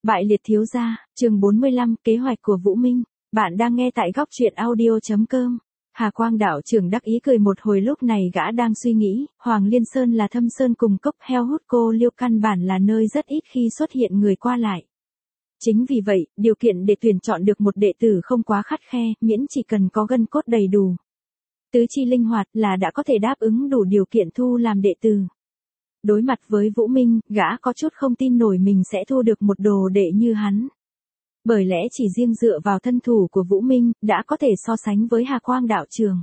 Bại liệt thiếu gia, chương 45, kế hoạch của Vũ Minh. Bạn đang nghe tại góc truyện audio.com. Hà Quang đạo trưởng đắc ý cười một hồi, lúc này gã đang suy nghĩ, Hoàng Liên Sơn là thâm sơn cùng cốc heo hút cô liêu, căn bản là nơi rất ít khi xuất hiện người qua lại. Chính vì vậy, điều kiện để tuyển chọn được một đệ tử không quá khắt khe, miễn chỉ cần có gân cốt đầy đủ, tứ chi linh hoạt là đã có thể đáp ứng đủ điều kiện thu làm đệ tử. Đối mặt với Vũ Minh, gã có chút không tin nổi mình sẽ thu được một đồ đệ như hắn. Bởi lẽ chỉ riêng dựa vào thân thủ của Vũ Minh, đã có thể so sánh với Hà Quang đạo trưởng.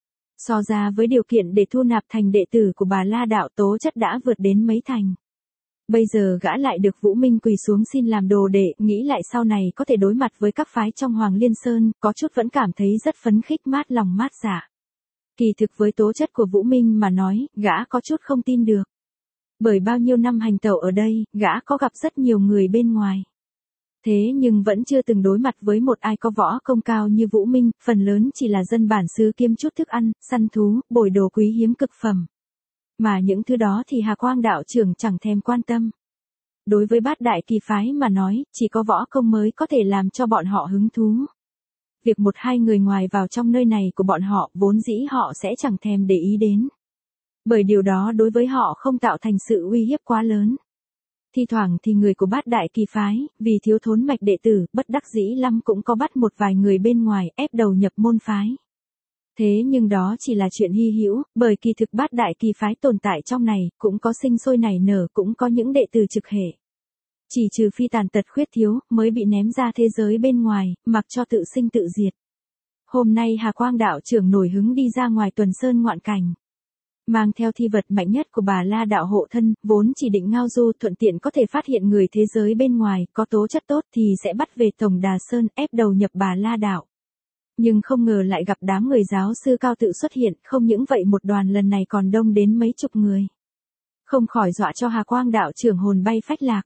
So ra với điều kiện để thu nạp thành đệ tử của Bà La đạo, tố chất đã vượt đến mấy thành. Bây giờ gã lại được Vũ Minh quỳ xuống xin làm đồ đệ, nghĩ lại sau này có thể đối mặt với các phái trong Hoàng Liên Sơn, có chút vẫn cảm thấy rất phấn khích, mát lòng mát dạ. Kỳ thực với tố chất của Vũ Minh mà nói, gã có chút không tin được. Bởi bao nhiêu năm hành tẩu ở đây, gã có gặp rất nhiều người bên ngoài. Thế nhưng vẫn chưa từng đối mặt với một ai có võ công cao như Vũ Minh, phần lớn chỉ là dân bản xứ kiêm chút thức ăn, săn thú, bồi đồ quý hiếm cực phẩm. Mà những thứ đó thì Hà Quang đạo trưởng chẳng thèm quan tâm. Đối với bát đại kỳ phái mà nói, chỉ có võ công mới có thể làm cho bọn họ hứng thú. Việc một hai người ngoài vào trong nơi này của bọn họ, vốn dĩ họ sẽ chẳng thèm để ý đến. Bởi điều đó đối với họ không tạo thành sự uy hiếp quá lớn. Thi thoảng thì người của bát đại kỳ phái, vì thiếu thốn mạch đệ tử, bất đắc dĩ lắm cũng có bắt một vài người bên ngoài ép đầu nhập môn phái. Thế nhưng đó chỉ là chuyện hy hữu, bởi kỳ thực bát đại kỳ phái tồn tại trong này, cũng có sinh sôi nảy nở, cũng có những đệ tử trực hệ. Chỉ trừ phi tàn tật khuyết thiếu, mới bị ném ra thế giới bên ngoài, mặc cho tự sinh tự diệt. Hôm nay Hà Quang đạo trưởng nổi hứng đi ra ngoài tuần sơn ngoạn cảnh. Mang theo thi vật mạnh nhất của Bà La đạo hộ thân, vốn chỉ định ngao du thuận tiện có thể phát hiện người thế giới bên ngoài, có tố chất tốt thì sẽ bắt về Tổng Đà Sơn ép đầu nhập Bà La đạo. Nhưng không ngờ lại gặp đám người giáo sư cao tự xuất hiện, không những vậy một đoàn lần này còn đông đến mấy chục người. Không khỏi dọa cho Hà Quang đạo trưởng hồn bay phách lạc.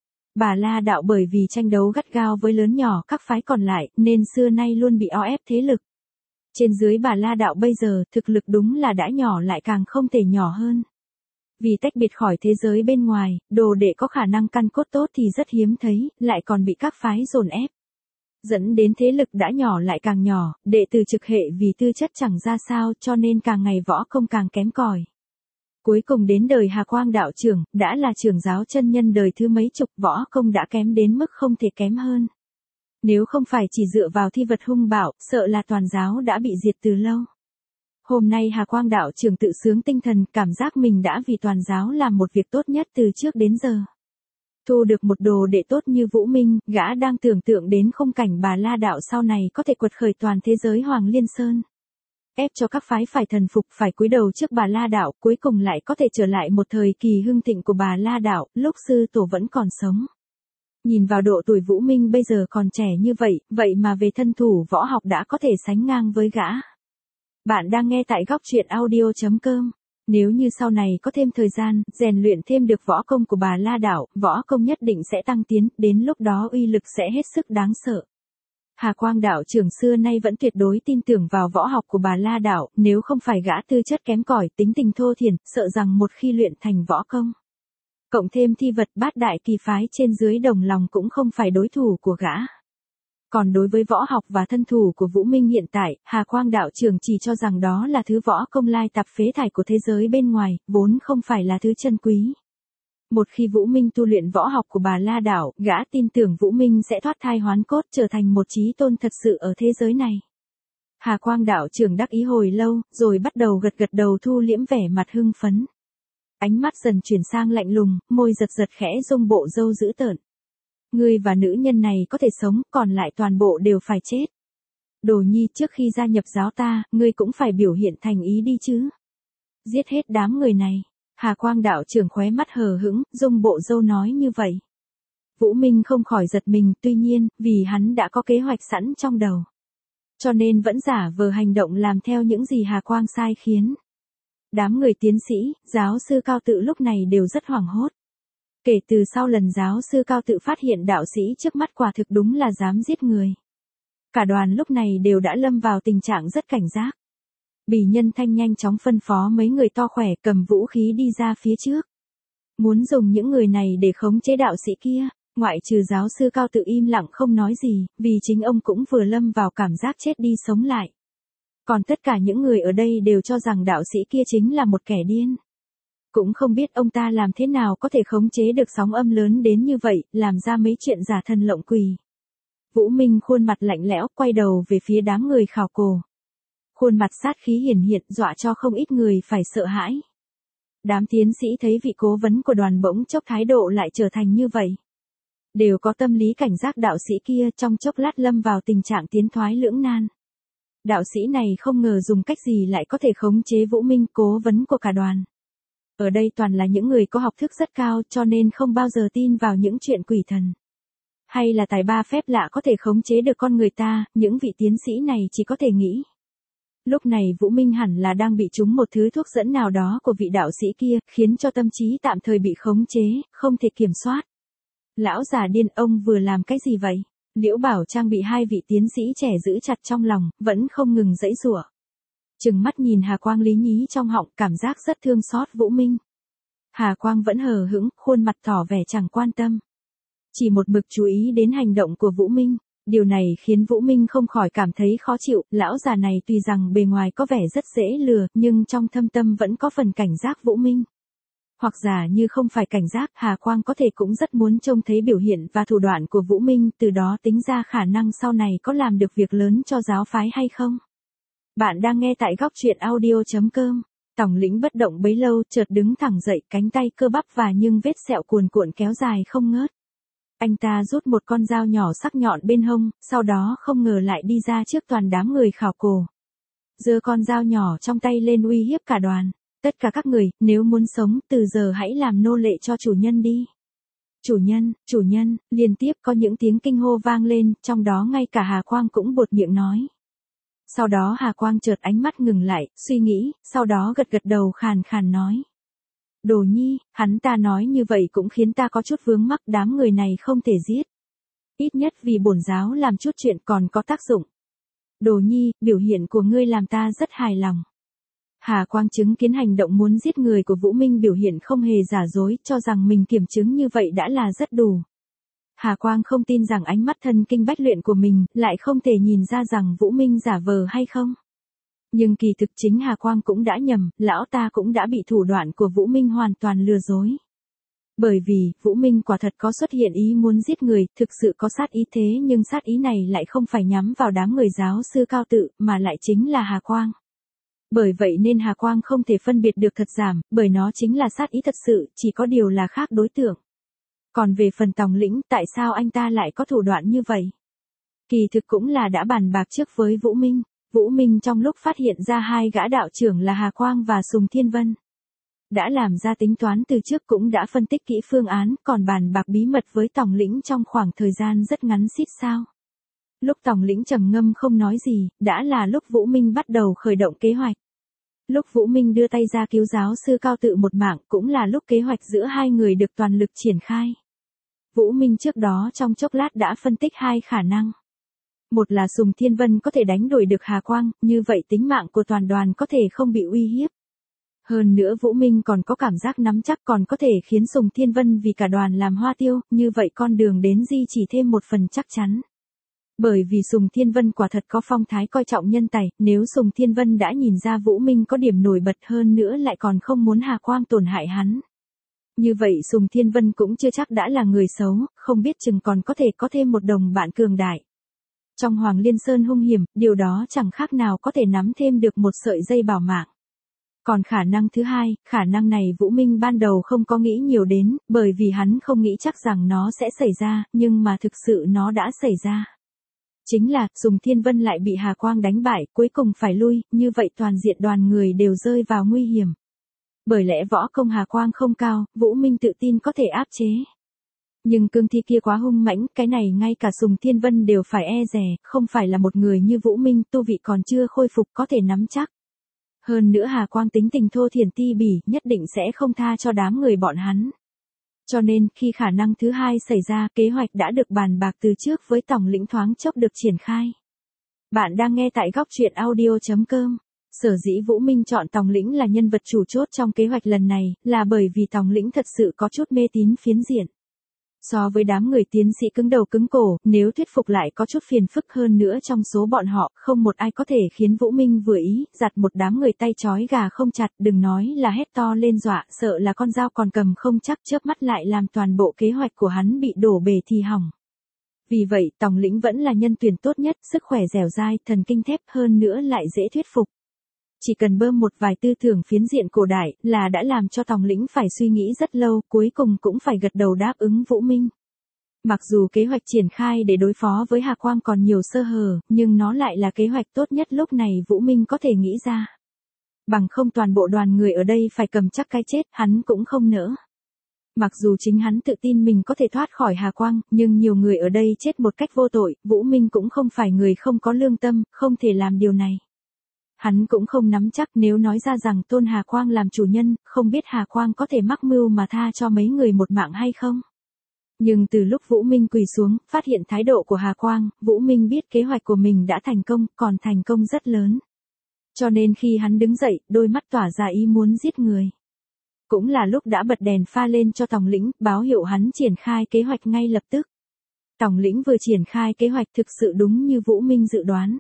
Bà La đạo bởi vì tranh đấu gắt gao với lớn nhỏ các phái còn lại, nên xưa nay luôn bị o ép thế lực. Trên dưới Bà La đạo bây giờ, thực lực đúng là đã nhỏ lại càng không thể nhỏ hơn. Vì tách biệt khỏi thế giới bên ngoài, đồ đệ có khả năng căn cốt tốt thì rất hiếm thấy, lại còn bị các phái dồn ép. Dẫn đến thế lực đã nhỏ lại càng nhỏ, đệ tử trực hệ vì tư chất chẳng ra sao cho nên càng ngày võ công càng kém cỏi. Cuối cùng đến đời Hà Quang đạo trưởng, đã là trưởng giáo chân nhân đời thứ mấy chục, võ công đã kém đến mức không thể kém hơn. Nếu không phải chỉ dựa vào thi vật hung bạo, sợ là toàn giáo đã bị diệt từ lâu. Hôm nay Hà Quang đạo trưởng tự sướng tinh thần, cảm giác mình đã vì toàn giáo làm một việc tốt nhất từ trước đến giờ. Thu được một đồ đệ tốt như Vũ Minh, gã đang tưởng tượng đến khung cảnh Bà La đạo sau này có thể quật khởi toàn thế giới Hoàng Liên Sơn. Ép cho các phái phải thần phục, phải cúi đầu trước Bà La đạo, cuối cùng lại có thể trở lại một thời kỳ hưng thịnh của Bà La đạo, lúc sư tổ vẫn còn sống. Nhìn vào độ tuổi Vũ Minh bây giờ còn trẻ như vậy, vậy mà về thân thủ võ học đã có thể sánh ngang với gã. Bạn đang nghe tại góc truyện audio.com. Nếu như sau này có thêm thời gian, rèn luyện thêm được võ công của Bà La đạo, võ công nhất định sẽ tăng tiến, đến lúc đó uy lực sẽ hết sức đáng sợ. Hà Quang đạo trưởng xưa nay vẫn tuyệt đối tin tưởng vào võ học của Bà La đạo, nếu không phải gã tư chất kém cỏi, tính tình thô thiển, sợ rằng một khi luyện thành võ công, cộng thêm thi vật bát đại kỳ phái trên dưới đồng lòng cũng không phải đối thủ của gã. Còn đối với võ học và thân thủ của Vũ Minh hiện tại, Hà Quang đạo trưởng chỉ cho rằng đó là thứ võ công lai tạp phế thải của thế giới bên ngoài, vốn không phải là thứ chân quý. Một khi Vũ Minh tu luyện võ học của Bà La đạo, gã tin tưởng Vũ Minh sẽ thoát thai hoán cốt trở thành một chí tôn thật sự ở thế giới này. Hà Quang đạo trưởng đắc ý hồi lâu, rồi bắt đầu gật đầu thu liễm vẻ mặt hưng phấn. Ánh mắt dần chuyển sang lạnh lùng, môi giật giật khẽ rung bộ râu dữ tợn. Ngươi và nữ nhân này có thể sống, còn lại toàn bộ đều phải chết. Đồ nhi, trước khi gia nhập giáo ta, ngươi cũng phải biểu hiện thành ý đi chứ. Giết hết đám người này. Hà Quang đạo trưởng khóe mắt hờ hững, rung bộ râu nói như vậy. Vũ Minh không khỏi giật mình, tuy nhiên, vì hắn đã có kế hoạch sẵn trong đầu. Cho nên vẫn giả vờ hành động làm theo những gì Hà Quang sai khiến. Đám người tiến sĩ, giáo sư cao tự lúc này đều rất hoảng hốt. Kể từ sau lần giáo sư cao tự phát hiện đạo sĩ trước mắt quả thực đúng là dám giết người. Cả đoàn lúc này đều đã lâm vào tình trạng rất cảnh giác. Bỉ Nhân Thanh nhanh chóng phân phó mấy người to khỏe cầm vũ khí đi ra phía trước. Muốn dùng những người này để khống chế đạo sĩ kia. Ngoại trừ giáo sư Cao Tự im lặng không nói gì, vì chính ông cũng vừa lâm vào cảm giác chết đi sống lại. Còn tất cả những người ở đây đều cho rằng đạo sĩ kia chính là một kẻ điên. Cũng không biết ông ta làm thế nào có thể khống chế được sóng âm lớn đến như vậy, làm ra mấy chuyện giả thần lộng quỷ. Vũ Minh khuôn mặt lạnh lẽo, quay đầu về phía đám người khảo cổ. Khuôn mặt sát khí hiển hiện dọa cho không ít người phải sợ hãi. Đám tiến sĩ thấy vị cố vấn của đoàn bỗng chốc thái độ lại trở thành như vậy. Đều có tâm lý cảnh giác đạo sĩ kia, trong chốc lát lâm vào tình trạng tiến thoái lưỡng nan. Đạo sĩ này không ngờ dùng cách gì lại có thể khống chế Vũ Minh, cố vấn của cả đoàn. Ở đây toàn là những người có học thức rất cao cho nên không bao giờ tin vào những chuyện quỷ thần. Hay là tài ba phép lạ có thể khống chế được con người ta, những vị tiến sĩ này chỉ có thể nghĩ. Lúc này Vũ Minh hẳn là đang bị trúng một thứ thuốc dẫn nào đó của vị đạo sĩ kia, khiến cho tâm trí tạm thời bị khống chế, không thể kiểm soát. Lão già điên, ông vừa làm cái gì vậy? Liễu Bảo Trang bị hai vị tiến sĩ trẻ giữ chặt trong lòng, vẫn không ngừng giãy giụa. Trừng mắt nhìn Hà Quang lý nhí trong họng, cảm giác rất thương xót Vũ Minh. Hà Quang vẫn hờ hững, khuôn mặt tỏ vẻ chẳng quan tâm. Chỉ một mực chú ý đến hành động của Vũ Minh. Điều này khiến Vũ Minh không khỏi cảm thấy khó chịu, lão già này tuy rằng bề ngoài có vẻ rất dễ lừa, nhưng trong thâm tâm vẫn có phần cảnh giác Vũ Minh. Hoặc giả như không phải cảnh giác, Hà Quang có thể cũng rất muốn trông thấy biểu hiện và thủ đoạn của Vũ Minh, từ đó tính ra khả năng sau này có làm được việc lớn cho giáo phái hay không. Bạn đang nghe tại góc truyện audio.com. Tổng lĩnh bất động bấy lâu, chợt đứng thẳng dậy, cánh tay cơ bắp và nhưng vết sẹo cuồn cuộn kéo dài không ngớt. Anh ta rút một con dao nhỏ sắc nhọn bên hông, sau đó không ngờ lại đi ra trước toàn đám người khảo cổ. Giơ con dao nhỏ trong tay lên uy hiếp cả đoàn. Tất cả các người, nếu muốn sống, từ giờ hãy làm nô lệ cho chủ nhân đi. Chủ nhân, liên tiếp có những tiếng kinh hô vang lên, trong đó ngay cả Hà Quang cũng buột miệng nói. Sau đó Hà Quang chợt ánh mắt ngừng lại, suy nghĩ, sau đó gật gật đầu khàn khàn nói. Đồ Nhi, hắn ta nói như vậy cũng khiến ta có chút vướng mắc, đám người này không thể giết. Ít nhất vì bổn giáo làm chút chuyện còn có tác dụng. Đồ Nhi, biểu hiện của ngươi làm ta rất hài lòng. Hà Quang chứng kiến hành động muốn giết người của Vũ Minh biểu hiện không hề giả dối, cho rằng mình kiểm chứng như vậy đã là rất đủ. Hà Quang không tin rằng ánh mắt thần kinh bách luyện của mình lại không thể nhìn ra rằng Vũ Minh giả vờ hay không. Nhưng kỳ thực chính Hà Quang cũng đã nhầm, lão ta cũng đã bị thủ đoạn của Vũ Minh hoàn toàn lừa dối. Bởi vì, Vũ Minh quả thật có xuất hiện ý muốn giết người, thực sự có sát ý, thế nhưng sát ý này lại không phải nhắm vào đám người giáo sư Cao Tự, mà lại chính là Hà Quang. Bởi vậy nên Hà Quang không thể phân biệt được thật giảm, bởi nó chính là sát ý thật sự, chỉ có điều là khác đối tượng. Còn về phần Tòng Lĩnh, tại sao anh ta lại có thủ đoạn như vậy? Kỳ thực cũng là đã bàn bạc trước với Vũ Minh. Vũ Minh trong lúc phát hiện ra hai gã đạo trưởng là Hà Quang và Sùng Thiên Vân. Đã làm ra tính toán từ trước, cũng đã phân tích kỹ phương án, còn bàn bạc bí mật với Tòng Lĩnh trong khoảng thời gian rất ngắn xít sao. Lúc Tòng Lĩnh trầm ngâm không nói gì, đã là lúc Vũ Minh bắt đầu khởi động kế hoạch. Lúc Vũ Minh đưa tay ra cứu giáo sư Cao Tự một mạng, cũng là lúc kế hoạch giữa hai người được toàn lực triển khai. Vũ Minh trước đó trong chốc lát đã phân tích hai khả năng. Một là Sùng Thiên Vân có thể đánh đuổi được Hà Quang, như vậy tính mạng của toàn đoàn có thể không bị uy hiếp. Hơn nữa Vũ Minh còn có cảm giác nắm chắc, còn có thể khiến Sùng Thiên Vân vì cả đoàn làm hoa tiêu, như vậy con đường đến di chỉ thêm một phần chắc chắn. Bởi vì Sùng Thiên Vân quả thật có phong thái coi trọng nhân tài, nếu Sùng Thiên Vân đã nhìn ra Vũ Minh có điểm nổi bật hơn nữa lại còn không muốn Hà Quang tổn hại hắn. Như vậy Sùng Thiên Vân cũng chưa chắc đã là người xấu, không biết chừng còn có thể có thêm một đồng bạn cường đại. Trong Hoàng Liên Sơn hung hiểm, điều đó chẳng khác nào có thể nắm thêm được một sợi dây bảo mạng. Còn khả năng thứ hai, khả năng này Vũ Minh ban đầu không có nghĩ nhiều đến, bởi vì hắn không nghĩ chắc rằng nó sẽ xảy ra, nhưng mà thực sự nó đã xảy ra. Chính là, Sùng Thiên Vân lại bị Hà Quang đánh bại, cuối cùng phải lui, như vậy toàn diện đoàn người đều rơi vào nguy hiểm. Bởi lẽ võ công Hà Quang không cao, Vũ Minh tự tin có thể áp chế. Nhưng cương thi kia quá hung mãnh, cái này ngay cả Sùng Thiên Vân đều phải e dè, không phải là một người như Vũ Minh tu vị còn chưa khôi phục có thể nắm chắc. Hơn nữa Hà Quang tính tình thô thiển ti bỉ, nhất định sẽ không tha cho đám người bọn hắn. Cho nên, khi khả năng thứ hai xảy ra, kế hoạch đã được bàn bạc từ trước với Tòng Lĩnh thoáng chốc được triển khai. Bạn đang nghe tại góc truyện audio.com. Sở dĩ Vũ Minh chọn Tòng Lĩnh là nhân vật chủ chốt trong kế hoạch lần này, là bởi vì Tòng Lĩnh thật sự có chút mê tín phiến diện. So với đám người tiến sĩ cứng đầu cứng cổ, nếu thuyết phục lại có chút phiền phức hơn nữa trong số bọn họ, không một ai có thể khiến Vũ Minh vừa ý, giặt một đám người tay trói gà không chặt, đừng nói là hét to lên dọa, sợ là con dao còn cầm không chắc chớp mắt lại làm toàn bộ kế hoạch của hắn bị đổ bể thì hỏng. Vì vậy, Tòng Lĩnh vẫn là nhân tuyển tốt nhất, sức khỏe dẻo dai, thần kinh thép hơn nữa lại dễ thuyết phục. Chỉ cần bơm một vài tư tưởng phiến diện cổ đại là đã làm cho Tòng Lĩnh phải suy nghĩ rất lâu, cuối cùng cũng phải gật đầu đáp ứng Vũ Minh. Mặc dù kế hoạch triển khai để đối phó với Hà Quang còn nhiều sơ hở, nhưng nó lại là kế hoạch tốt nhất lúc này Vũ Minh có thể nghĩ ra. Bằng không toàn bộ đoàn người ở đây phải cầm chắc cái chết, hắn cũng không nỡ. Mặc dù chính hắn tự tin mình có thể thoát khỏi Hà Quang, nhưng nhiều người ở đây chết một cách vô tội, Vũ Minh cũng không phải người không có lương tâm, không thể làm điều này. Hắn cũng không nắm chắc nếu nói ra rằng tôn Hà Quang làm chủ nhân, không biết Hà Quang có thể mắc mưu mà tha cho mấy người một mạng hay không. Nhưng từ lúc Vũ Minh quỳ xuống, phát hiện thái độ của Hà Quang, Vũ Minh biết kế hoạch của mình đã thành công, còn thành công rất lớn. Cho nên khi hắn đứng dậy, đôi mắt tỏa ra ý muốn giết người. Cũng là lúc đã bật đèn pha lên cho Tòng Lĩnh, báo hiệu hắn triển khai kế hoạch ngay lập tức. Tòng Lĩnh vừa triển khai kế hoạch thực sự đúng như Vũ Minh dự đoán.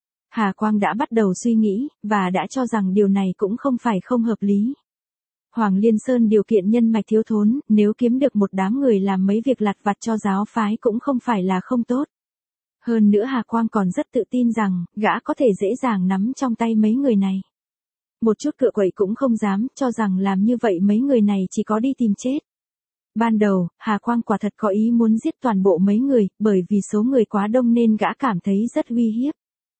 Hà Quang đã bắt đầu suy nghĩ, và đã cho rằng điều này cũng không phải không hợp lý. Hoàng Liên Sơn điều kiện nhân mạch thiếu thốn, nếu kiếm được một đám người làm mấy việc lặt vặt cho giáo phái cũng không phải là không tốt. Hơn nữa Hà Quang còn rất tự tin rằng, gã có thể dễ dàng nắm trong tay mấy người này. Một chút cựa quậy cũng không dám, cho rằng làm như vậy mấy người này chỉ có đi tìm chết. Ban đầu, Hà Quang quả thật có ý muốn giết toàn bộ mấy người, bởi vì số người quá đông nên gã cảm thấy rất uy hiếp.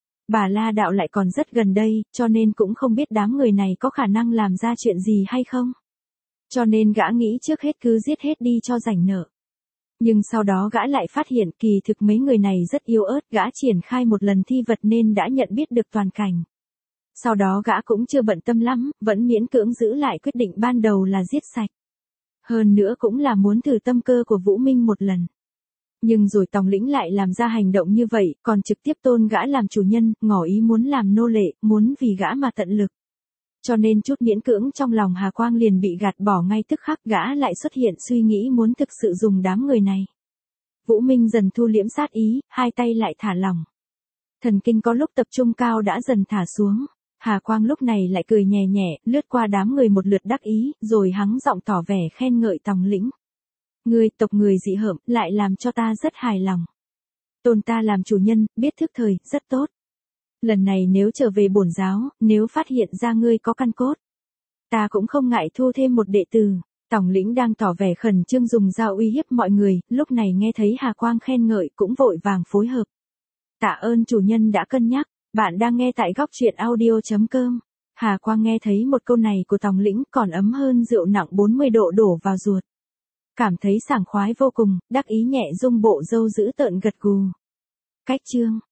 Bà La Đạo lại còn rất gần đây, cho nên cũng không biết đám người này có khả năng làm ra chuyện gì hay không. Cho nên gã nghĩ trước hết cứ giết hết đi cho rảnh nợ. Nhưng sau đó gã lại phát hiện kỳ thực mấy người này rất yếu ớt, gã triển khai một lần thi vật nên đã nhận biết được toàn cảnh. Sau đó gã cũng chưa bận tâm lắm, vẫn miễn cưỡng giữ lại quyết định ban đầu là giết sạch. Hơn nữa cũng là muốn thử tâm cơ của Vũ Minh một lần. Nhưng rồi Tòng Lĩnh lại làm ra hành động như vậy, còn trực tiếp tôn gã làm chủ nhân, ngỏ ý muốn làm nô lệ, muốn vì gã mà tận lực. Cho nên chút miễn cưỡng trong lòng Hà Quang liền bị gạt bỏ ngay tức khắc, gã lại xuất hiện suy nghĩ muốn thực sự dùng đám người này. Vũ Minh dần thu liễm sát ý, hai tay lại thả lỏng. Thần kinh có lúc tập trung cao đã dần thả xuống. Hà Quang lúc này lại cười nhẹ nhẹ, lướt qua đám người một lượt đắc ý, rồi hắng giọng tỏ vẻ khen ngợi Tòng Lĩnh. Ngươi, tộc người dị hợm, lại làm cho ta rất hài lòng. Tôn ta làm chủ nhân, biết thức thời, rất tốt. Lần này nếu trở về bổn giáo, nếu phát hiện ra ngươi có căn cốt, ta cũng không ngại thu thêm một đệ tử. Tòng Lĩnh đang tỏ vẻ khẩn trương dùng dao uy hiếp mọi người, lúc này nghe thấy Hà Quang khen ngợi cũng vội vàng phối hợp. Tạ ơn chủ nhân đã cân nhắc, bạn đang nghe tại góc truyện audio.com. Hà Quang nghe thấy một câu này của Tòng Lĩnh còn ấm hơn rượu nặng 40 độ đổ vào ruột. Cảm thấy sảng khoái vô cùng, đắc ý nhẹ rung bộ râu giữ tợn gật gù. Cách chương